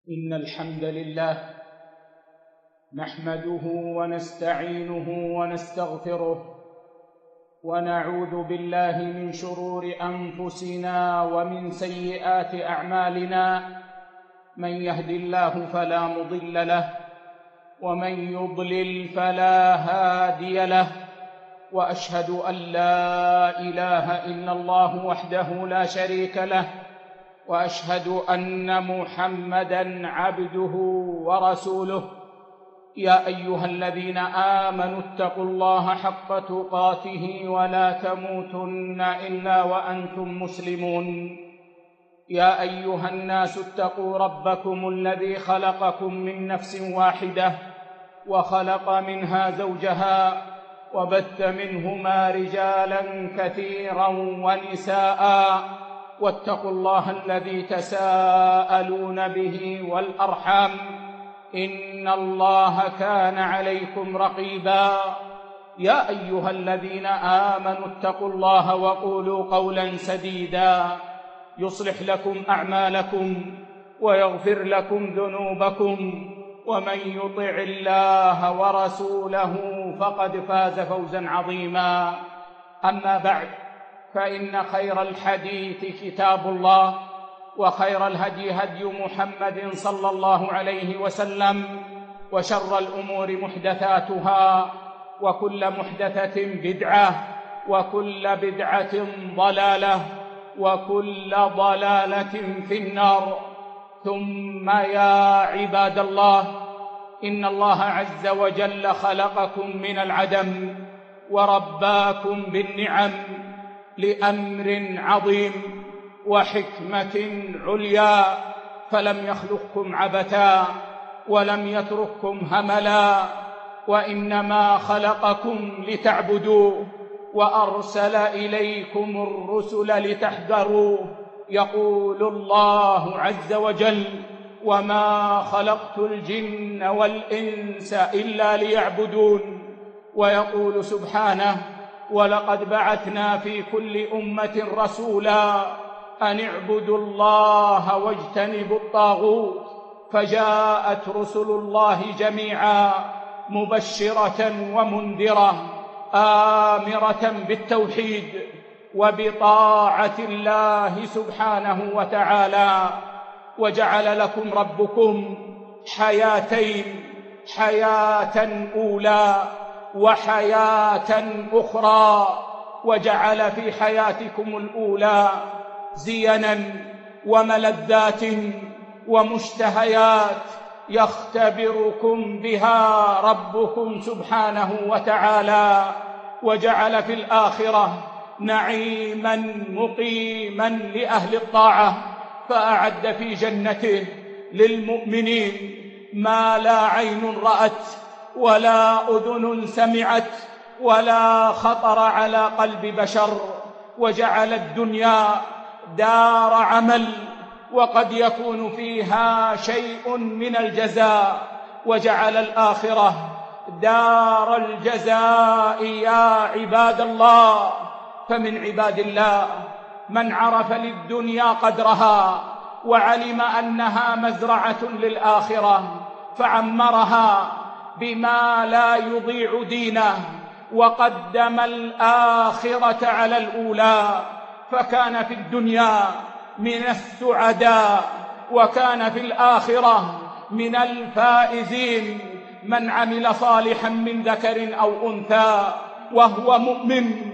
إن الحمد لله نحمده ونستعينه ونستغفره ونعوذ بالله من شرور أنفسنا ومن سيئات أعمالنا. من يهد الله فلا مضل له ومن يضلل فلا هادي له، وأشهد أن لا إله إلا الله وحده لا شريك له، وأشهد أن محمدًا عبده ورسوله. يا أيها الذين آمنوا اتقوا الله حق تقاته ولا تموتن إلا وأنتم مسلمون. يا أيها الناس اتقوا ربكم الذي خلقكم من نفس واحدة وخلق منها زوجها وبث منهما رجالا كثيرا ونساء، واتقوا الله الذي تساءلون به والأرحام إن الله كان عليكم رقيبا. يا أيها الذين آمنوا اتقوا الله وقولوا قولا سديدا يصلح لكم أعمالكم ويغفر لكم ذنوبكم، ومن يطع الله ورسوله فقد فاز فوزا عظيما. أما بعد، فإن خير الحديث كتاب الله، وخير الهدي هدي محمد صلى الله عليه وسلم، وشر الأمور محدثاتها، وكل محدثة بدعة، وكل بدعة ضلالة، وكل ضلالة في النار. ثم يا عباد الله، إن الله عز وجل خلقكم من العدم ورباكم بالنعم لأمر عظيم وحكمة عليا، فلم يخلقكم عبثا ولم يترككم هملا، وإنما خلقكم لتعبدوه وأرسل إليكم الرسل لتحذروه. يقول الله عز وجل: وما خلقت الجن والإنس إلا ليعبدون. ويقول سبحانه: ولقد بعثنا في كل أمة رسولا أن اعبدوا الله واجتنبوا الطاغوت، فجاءت رسل الله جميعا مبشرة ومنذرة، آمرة بالتوحيد وبطاعة الله سبحانه وتعالى. وجعل لكم ربكم حياتين: حياة أولى وحياة أخرى، وجعل في حياتكم الأولى زينا وملذات ومشتهيات يختبركم بها ربكم سبحانه وتعالى، وجعل في الآخرة نعيما مقيما لأهل الطاعة، فأعد في جنته للمؤمنين ما لا عين رأت ولا أذن سمعت ولا خطر على قلب بشر. وجعل الدنيا دار عمل وقد يكون فيها شيء من الجزاء، وجعل الآخرة دار الجزاء يا عباد الله. فمن عباد الله من عرف للدنيا قدرها وعلم أنها مزرعة للآخرة، فعمرها بما لا يضيع دينه، وقدم الآخرة على الأولى، فكان في الدنيا من السعداء، وكان في الآخرة من الفائزين. من عمل صالحا من ذكر أو أنثى وهو مؤمن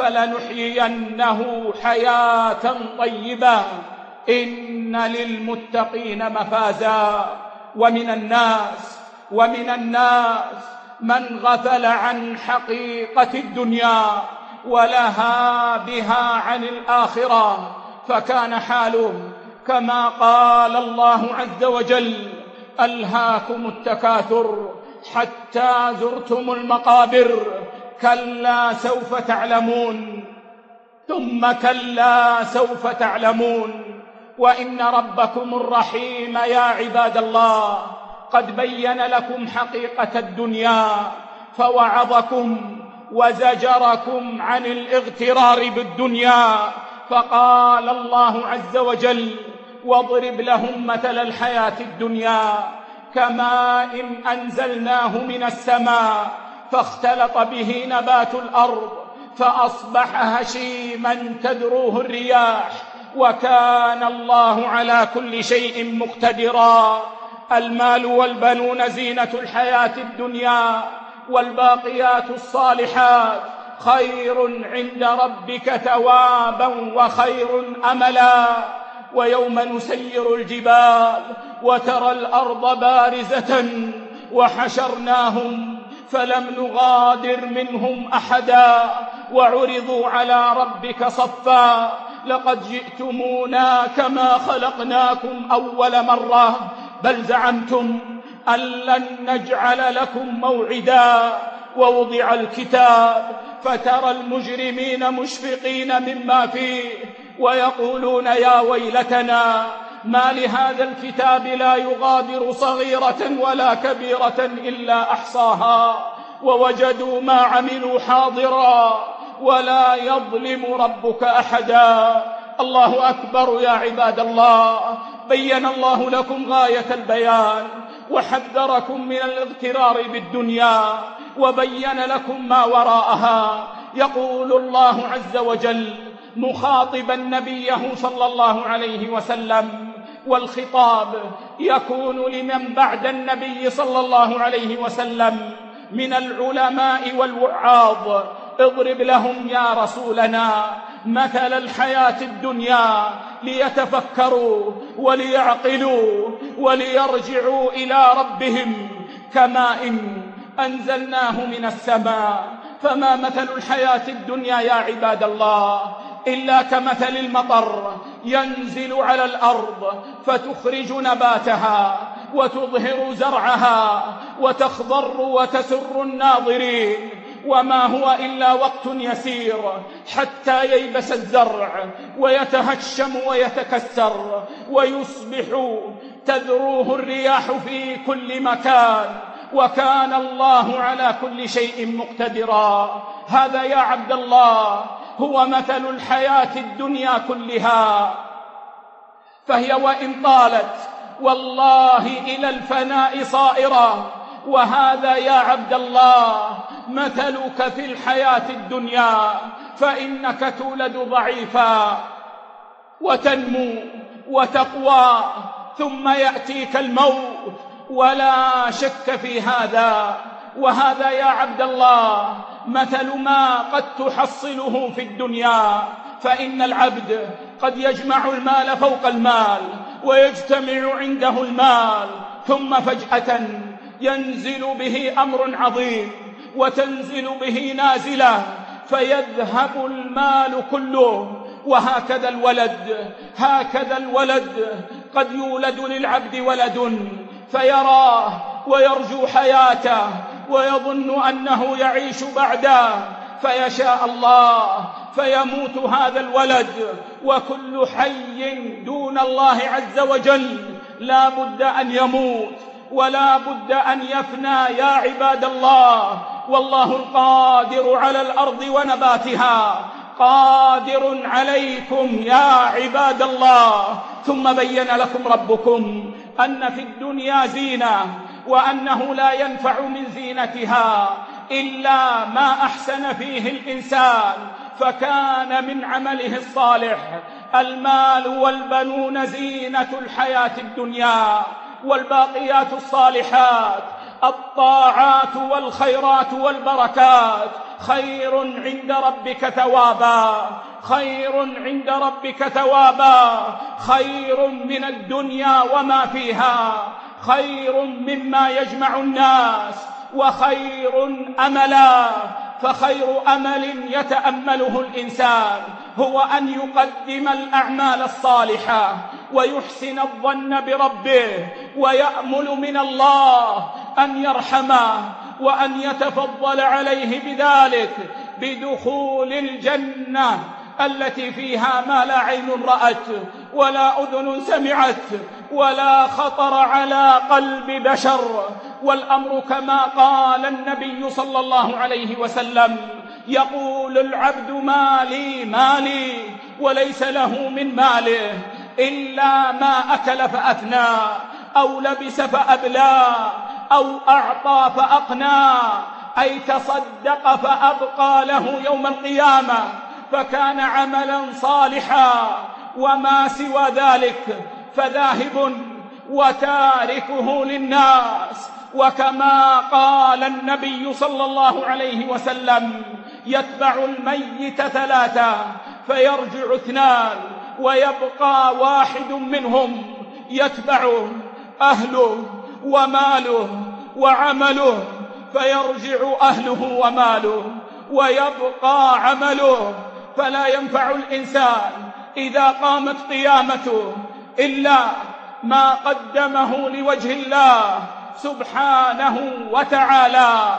فلنحيينه حياة طيبة إن للمتقين مفازا. ومن الناس من غفل عن حقيقة الدنيا ولها بها عن الآخرة، فكان حاله كما قال الله عز وجل: ألهاكم التكاثر حتى زرتم المقابر، كلا سوف تعلمون ثم كلا سوف تعلمون. وإن ربكم الرحيم يا عباد الله قد بين لكم حقيقة الدنيا، فوعظكم وزجركم عن الاغترار بالدنيا، فقال الله عز وجل: واضرب لهم مثل الحياة الدنيا كماء أنزلناه من السماء فاختلط به نبات الأرض فأصبح هشيما تذروه الرياح وكان الله على كل شيء مقتدرا. المال والبنون زينة الحياة الدنيا والباقيات الصالحات خير عند ربك ثوابا وخير أملا. ويوم نسير الجبال وترى الأرض بارزة وحشرناهم فلم نغادر منهم أحدا وعرضوا على ربك صفا لقد جئتمونا كما خلقناكم أول مرة بل زعمتم أن لن نجعل لكم موعدا. ووضع الكتاب فترى المجرمين مشفقين مما فيه ويقولون يا ويلتنا ما لهذا الكتاب لا يغادر صغيرة ولا كبيرة إلا أحصاها ووجدوا ما عملوا حاضرا ولا يظلم ربك أحدا. الله أكبر يا عباد الله. بين الله لكم غاية البيان وحذركم من الاغترار بالدنيا وبين لكم ما وراءها. يقول الله عز وجل مخاطبا نبيه صلى الله عليه وسلم والخطاب يكون لمن بعد النبي صلى الله عليه وسلم من العلماء والوعاظ اضرب لهم يا رسولنا مثل الحياة الدنيا ليتفكروا وليعقلوا وليرجعوا إلى ربهم كماء أنزلناه من السماء. فما مثل الحياة الدنيا يا عباد الله إلا كمثل المطر ينزل على الأرض فتخرج نباتها وتظهر زرعها وتخضر وتسر الناظرين وما هو إلا وقت يسير حتى ييبس الزرع ويتهشم ويتكسر ويصبح تذروه الرياح في كل مكان وكان الله على كل شيء مقتدرا. هذا يا عبد الله هو مثل الحياة الدنيا كلها فهي وإن طالت والله إلى الفناء صائرة. وهذا يا عبد الله مثلك في الحياة الدنيا فإنك تولد ضعيفا وتنمو وتقوى ثم يأتيك الموت ولا شك في هذا. وهذا يا عبد الله مثل ما قد تحصله في الدنيا. فإن العبد قد يجمع المال فوق المال ويجتمع عنده المال ثم فجأة ينزل به أمر عظيم وتنزل به نازلة فيذهب المال كله. وهكذا الولد قد يولد للعبد ولد فيراه ويرجو حياته ويظن أنه يعيش بعده فيشاء الله فيموت هذا الولد. وكل حي دون الله عز وجل لا بد أن يموت ولا بد أن يفنى يا عباد الله. والله القادر على الأرض ونباتها قادر عليكم يا عباد الله. ثم بين لكم ربكم أن في الدنيا زينة وأنه لا ينفع من زينتها إلا ما أحسن فيه الإنسان فكان من عمله الصالح. المال والبنون زينة الحياة الدنيا والباقيات الصالحات الطاعات والخيرات والبركات خير عند ربك ثوابا خير من الدنيا وما فيها خير مما يجمع الناس وخير أملا. فخير أمل يتأمله الإنسان هو أن يقدم الأعمال الصالحة ويحسن الظن بربه ويأمل من الله أن يرحمه وأن يتفضل عليه بذلك بدخول الجنة التي فيها ما لا عين رأت ولا أذن سمعت ولا خطر على قلب بشر. والأمر كما قال النبي صلى الله عليه وسلم يقول العبد مالي وليس له من ماله إلا ما أكل فأفنى أو لبس فأبلى أو أعطى فأقنى، أي تصدق فأبقى له يوم القيامة فكان عملا صالحا، وما سوى ذلك فذاهب وتاركه للناس. وكما قال النبي صلى الله عليه وسلم: يتبع الميت ثلاثة فيرجع اثنان ويبقى واحد منهم يتبعه أهله وماله وعمله، فيرجع أهله وماله ويبقى عمله، فلا ينفع الإنسان إذا قامت قيامته إلا ما قدمه لوجه الله سبحانه وتعالى.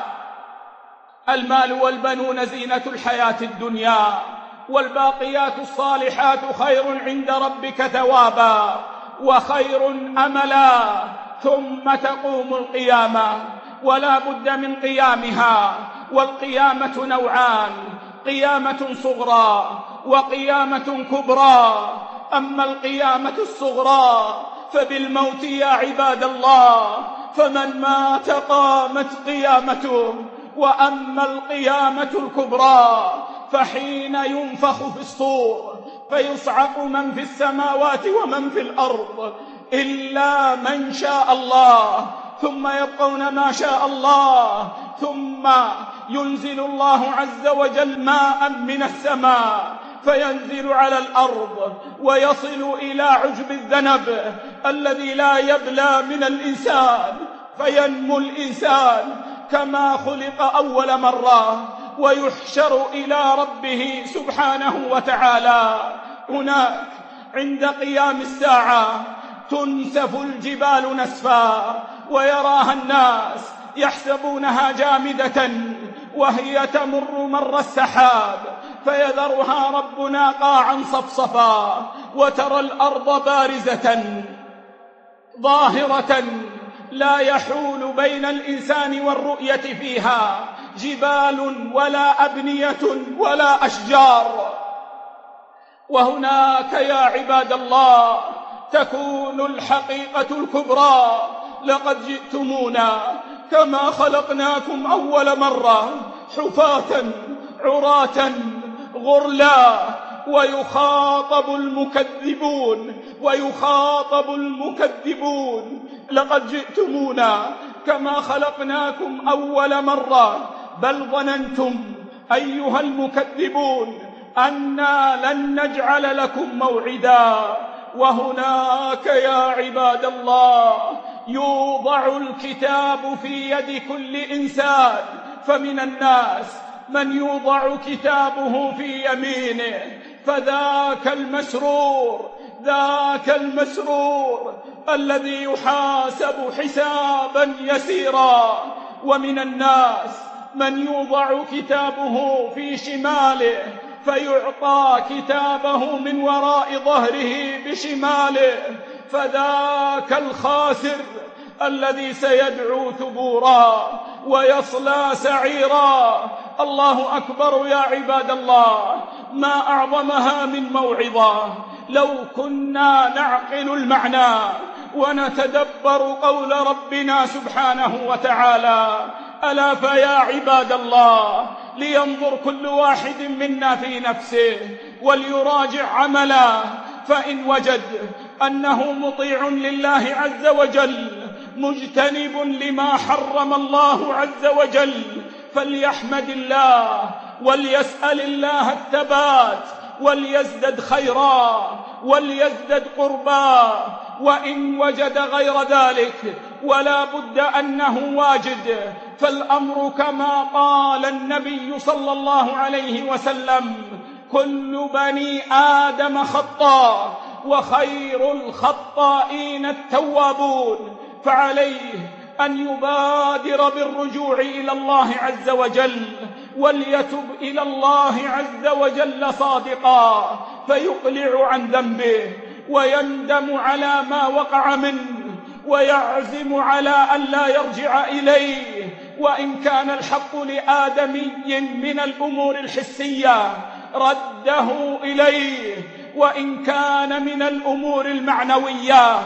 المال والبنون زينة الحياة الدنيا، والباقيات الصالحات خير عند ربك ثوابا وخير أملا. ثم تقوم القيامة ولا بد من قيامها، والقيامة نوعان: قيامة صغرى وقيامة كبرى. أما القيامة الصغرى فبالموت يا عباد الله، فمن مات قامت قيامته. وأما القيامة الكبرى فحين ينفخ في الصور فيصعق من في السماوات ومن في الأرض إلا من شاء الله، ثم يبقون ما شاء الله، ثم ينزل الله عز وجل ماء من السماء فينزل على الأرض ويصل إلى عجب الذنب الذي لا يبلى من الإنسان، فينمو الإنسان كما خلق أول مرة ويحشر إلى ربه سبحانه وتعالى. هناك عند قيام الساعة تنسف الجبال نسفا ويراها الناس يحسبونها جامدة وهي تمر مر السحاب، فيذرها ربنا قاعا صفصفا، وترى الأرض بارزة ظاهرة لا يحول بين الإنسان والرؤية فيها جبال ولا أبنية ولا أشجار. وهناك يا عباد الله تكون الحقيقة الكبرى: لقد جئتمونا كما خلقناكم أول مرة حفاة عراة غرلا. ويخاطب المكذبون لقد جئتمونا كما خلقناكم أول مرة، بل ظننتم أيها المكذبون أنا لن نجعل لكم موعدا. وهناك يا عباد الله يوضع الكتاب في يد كل إنسان، فمن الناس من يوضع كتابه في يمينه فذاك المسرور الذي يحاسب حسابا يسيرا. ومن الناس من يوضع كتابه في شماله فيعطى كتابه من وراء ظهره بشماله، فذاك الخاسر الذي سيدعو ثبورا ويصلى سعيرا. الله أكبر يا عباد الله، ما أعظمها من موعظة. لو كنا نعقل المعنى ونتدبر قول ربنا سبحانه وتعالى: ألا فيا عباد الله لينظر كل واحد منا في نفسه وليراجع عمله، فإن وجد أنه مطيع لله عز وجل مجتنب لما حرم الله عز وجل فليحمد الله وليسأل الله الثبات وليزدد خيرا وليزدد قربا. وإن وجد غير ذلك ولا بد أنه واجد، فالأمر كما قال النبي صلى الله عليه وسلم: كل بني آدم خطاء وخير الخطائين التوابون. فعليه أن يبادر بالرجوع إلى الله عز وجل وليتب إلى الله عز وجل صادقا، فيقلع عن ذنبه ويندم على ما وقع منه ويعزم على أن لا يرجع إليه. وإن كان الحق لآدمي من الأمور الحسية رده إليه وإن كان من الأمور المعنوية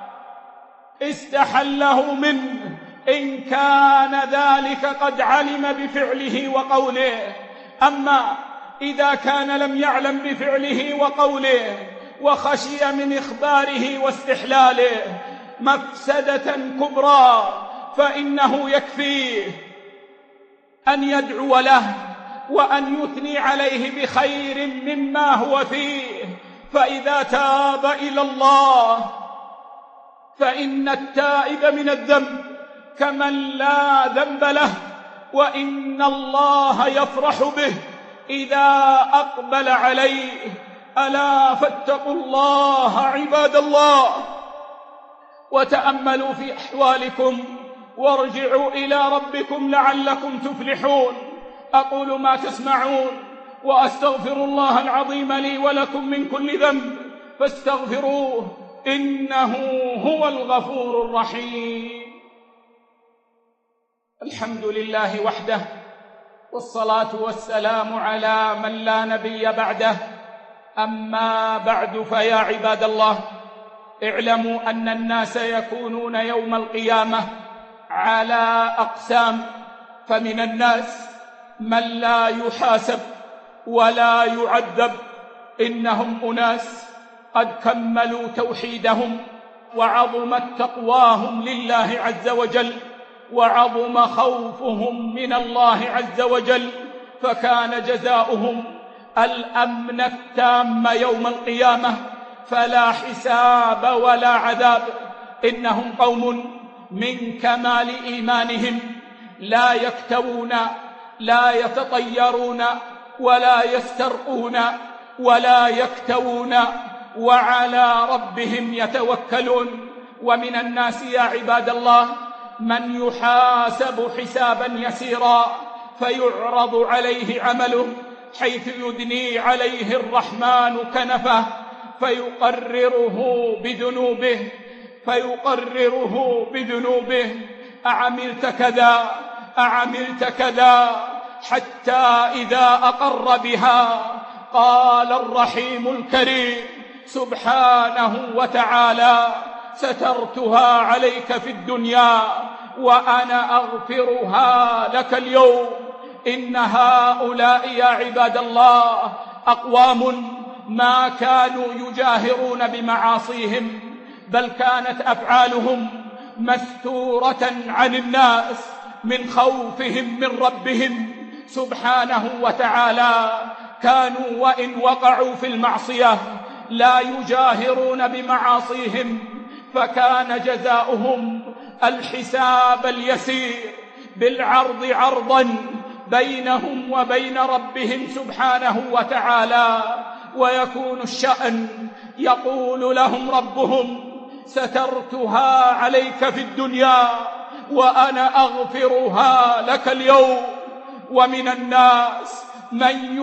استحله منه إن كان ذلك قد علم بفعله وقوله. أما إذا كان لم يعلم بفعله وقوله وخشي من إخباره واستحلاله مفسدة كبرى، فإنه يكفيه أن يدعو له وأن يثني عليه بخير مما هو فيه، فإذا تاب إلى الله فإن التائب من الذنب كمن لا ذنب له، وإن الله يفرح به إذا أقبل عليه. ألا فاتقوا الله عباد الله، وتأملوا في أحوالكم وارجعوا إلى ربكم لعلكم تفلحون. أقول ما تسمعون وأستغفر الله العظيم لي ولكم من كل ذنب فاستغفروه إنه هو الغفور الرحيم. الحمد لله وحده، والصلاة والسلام على من لا نبي بعده. أما بعد، فيا عباد الله، اعلموا أن الناس يكونون يوم القيامة على أقسام، فمن الناس من لا يحاسب ولا يعذب، إنهم أناس قد كملوا توحيدهم وعظمت تقواهم لله عز وجل وعظم خوفهم من الله عز وجل، فكان جزاؤهم الأمن التام يوم القيامة، فلا حساب ولا عذاب. إنهم قوم من كمال إيمانهم لا يكتوون، لا يتطيرون، ولا يسترقون، ولا يكتوون، وعلى ربهم يتوكلون. ومن الناس يا عباد الله من يحاسب حسابا يسيرا فيعرض عليه عمله، حيث يدني عليه الرحمن كنفه فيقرره بذنوبه أعملت كذا أعملت كذا، حتى إذا أقر بها قال الرحيم الكريم سبحانه وتعالى سترتها عليك في الدنيا وأنا أغفرها لك اليوم. إن هؤلاء يا عباد الله أقوام ما كانوا يجاهرون بمعاصيهم، بل كانت أفعالهم مستورة عن الناس من خوفهم من ربهم سبحانه وتعالى. كانوا وإن وقعوا في المعصية لا يجاهرون بمعاصيهم، فكان جزاؤهم الحساب اليسير بالعرض عرضا بينهم وبين ربهم سبحانه وتعالى. ويكون الشأن يقول لهم ربهم سترتها عليك في الدنيا وأنا أغفرها لك اليوم. ومن الناس من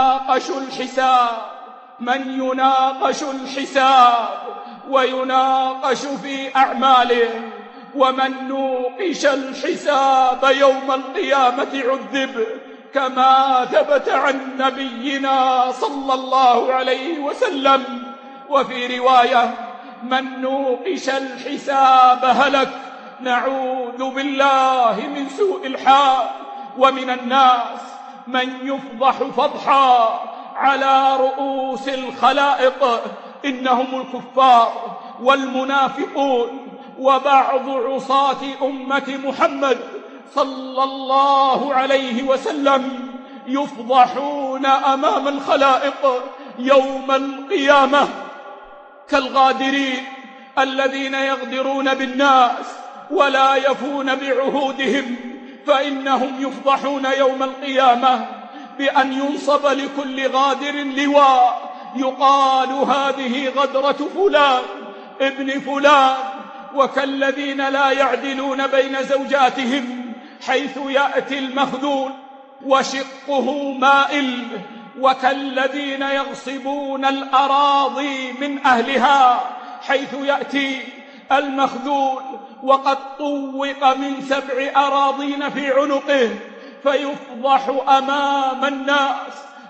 يناقش الحساب ويناقش في أعماله، ومن نوقش الحساب يوم القيامة عذب، كما ثبت عن نبينا صلى الله عليه وسلم. وفي رواية من نوقش الحساب هلك، نعوذ بالله من سوء الحال. ومن الناس من يفضح فضحا على رؤوس الخلائق، إنهم الكفار والمنافقون وبعض عصاة أمة محمد صلى الله عليه وسلم، يفضحون أمام الخلائق يوم القيامة كالغادرين الذين يغدرون بالناس ولا يفون بعهودهم، فإنهم يفضحون يوم القيامة بأن ينصب لكل غادر لواء يقال هذه غدرة فلان ابن فلان. وكالذين لا يعدلون بين زوجاتهم، حيث يأتي المخذول وشقه مائل، وكالذين يغصبون الأراضي من أهلها، حيث يأتي المخذول وقد طوق من 7 أراضين في عنقه، فيفضح أمام الناس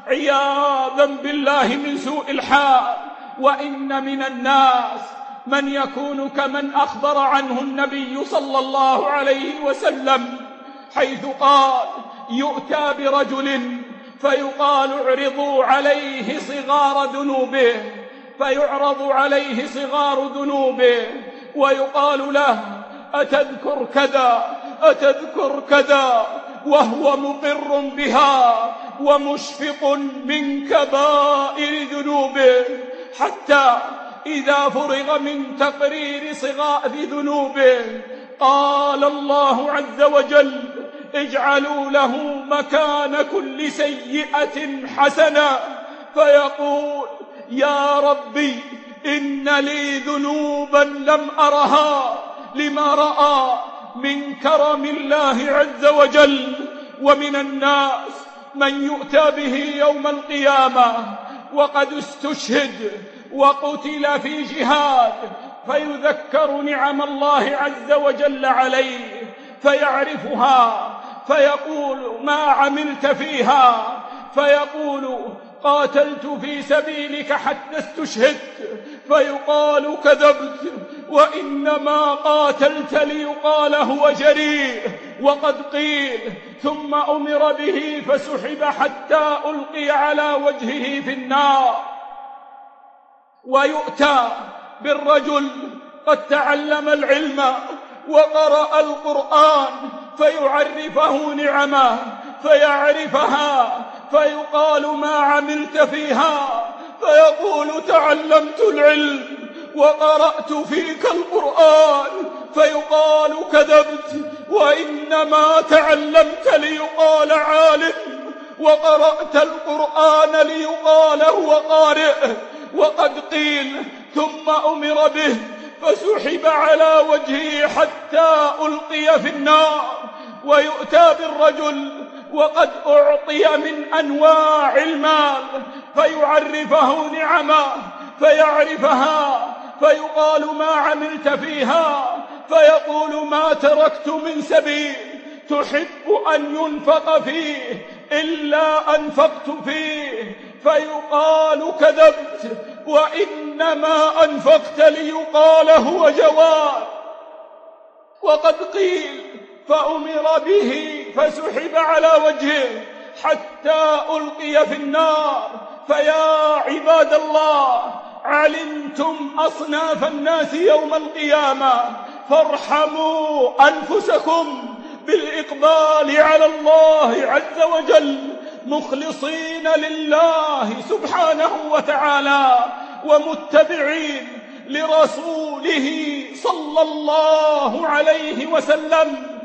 عياذا بالله من سوء الحال. وإن من الناس من يكون كمن أخبر عنه النبي صلى الله عليه وسلم، حيث قال: يؤتى برجل فيقال اعرضوا عليه صغار ذنوبه، فيعرض عليه صغار ذنوبه ويقال له: أتذكر كذا أتذكر كذا، وهو مقر بها ومشفق من كبائر ذنوبه، حتى إذا فرغ من تقرير صغار ذنوبه قال الله عز وجل: اجعلوا له مكان كل سيئة حسنة، فيقول: يا ربي إن لي ذنوبا لم أرها، لما رأى من كرم الله عز وجل. ومن الناس من يؤتى به يوم القيامة وقد استشهد وقتل في جهاد، فيذكر نعم الله عز وجل عليه فيعرفها، فيقول: ما عملت فيها؟ فيقول: قاتلت في سبيلك حتى استشهدت. فيقال: كذبت، وإنما قاتلت ليقال هو جريء. وقد قيل: ثم أمر به فسحب حتى ألقي على وجهه في النار. ويؤتى بالرجل قد تعلم العلم وقرأ القرآن فيعرفه نعمه فيعرفها، فيقال: ما عملت فيها؟ فيقول: تعلمت العلم وقرأت فيك القرآن. فيقال: كذبت، وإنما تعلمت ليقال عالم، وقرأت القرآن ليقال هو قارئ. وقد قيل: ثم أمر به فسحب على وجهه حتى ألقي في النار. ويؤتى بالرجل وقد أعطي من أنواع المال فيعرفه نعمه فيعرفها، فيقال: ما عملت فيها؟ فيقول: ما تركت من سبيل تحب أن ينفق فيه إلا أنفقت فيه. فيقال: كذبت، وإنما أنفقت ليقال هو جواد. وقد قيل: فأمر به فسحب على وجهه حتى ألقي في النار. فيا عباد الله، علمتم أصناف الناس يوم القيامة، فارحموا أنفسكم بالإقبال على الله عز وجل، مخلصين لله سبحانه وتعالى، ومتبعين لرسوله صلى الله عليه وسلم،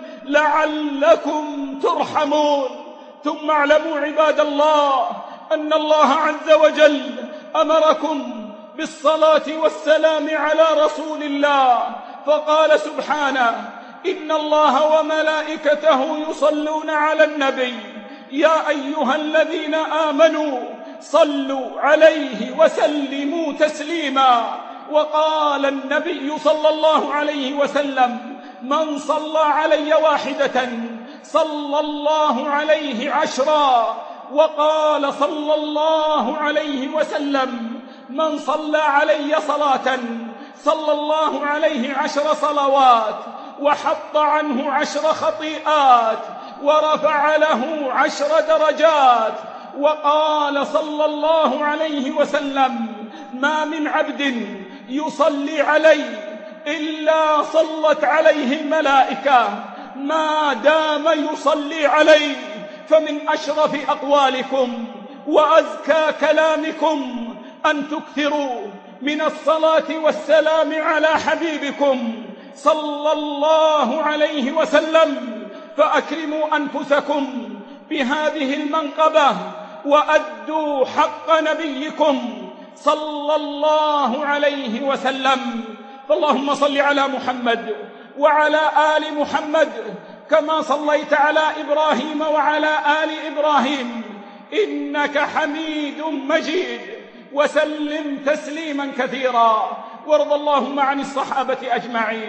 لعلكم ترحمون. ثم اعلموا عباد الله أن الله عز وجل أمركم بالصلاة والسلام على رسول الله، فقال سبحانه: إن الله وملائكته يصلون على النبي يا أيها الذين آمنوا صلوا عليه وسلموا تسليما. وقال النبي صلى الله عليه وسلم: من صلى علي واحدة صلى الله عليه 10. وقال صلى الله عليه وسلم: من صلى علي صلاة صلى الله عليه 10 صلوات، وحط عنه 10 خطيئات، ورفع له 10 درجات. وقال صلى الله عليه وسلم: ما من عبد يصلي علي إلا صلت عليه الملائكة ما دام يصلي علي. فمن أشرف أقوالكم وأزكى كلامكم أن تكثروا من الصلاة والسلام على حبيبكم صلى الله عليه وسلم، فأكرموا أنفسكم بهذه المنقبة وأدوا حق نبيكم صلى الله عليه وسلم. فاللهم صل على محمد وعلى آل محمد كما صليت على إبراهيم وعلى آل إبراهيم إنك حميد مجيد، وسلم تسليما كثيرا. وارض اللهم عن الصحابة أجمعين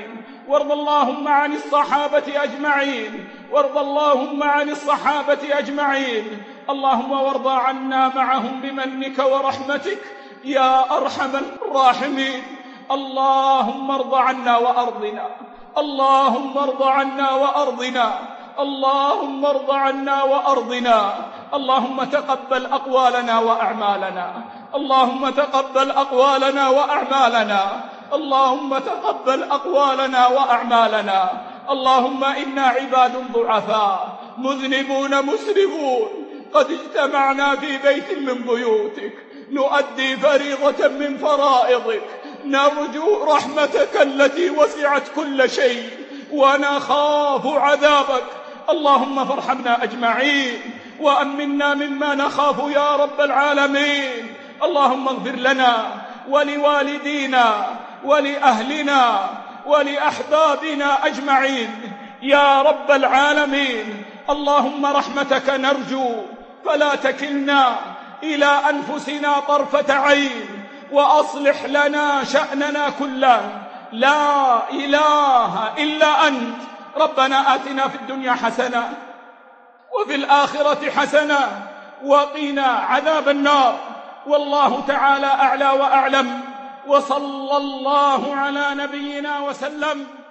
وارض اللهم عن الصحابة أجمعين، وارض اللهم عن الصحابة أجمعين. اللهم وارض عنا معهم بمنك ورحمتك يا أرحم الراحمين. اللهم ارض عنا وأرضنا، اللهم ارض عنا وأرضنا، اللهم ارض عنا وأرضنا. اللهم تقبل أقوالنا وأعمالنا، اللهم تقبل أقوالنا وأعمالنا، اللهم تقبل أقوالنا وأعمالنا. اللهم إنا عباد ضعفاء مذنبون مسرفون، قد اجتمعنا في بيت من بيوتك نؤدي فريضة من فرائضك، نرجو رحمتك التي وسعت كل شيء ونخاف عذابك. اللهم فارحمنا أجمعين وأمنا مما نخاف يا رب العالمين. اللهم اغفر لنا ولوالدينا ولأهلنا ولأحبابنا أجمعين يا رب العالمين. اللهم رحمتك نرجو، فلا تكلنا إلى أنفسنا طرفة عين، وأصلح لنا شأننا كله، لا إله إلا أنت. ربنا آتنا في الدنيا حسنة وفي الآخرة حسنة وقنا عذاب النار. والله تعالى أعلى وأعلم، وصلى الله على نبينا وسلم.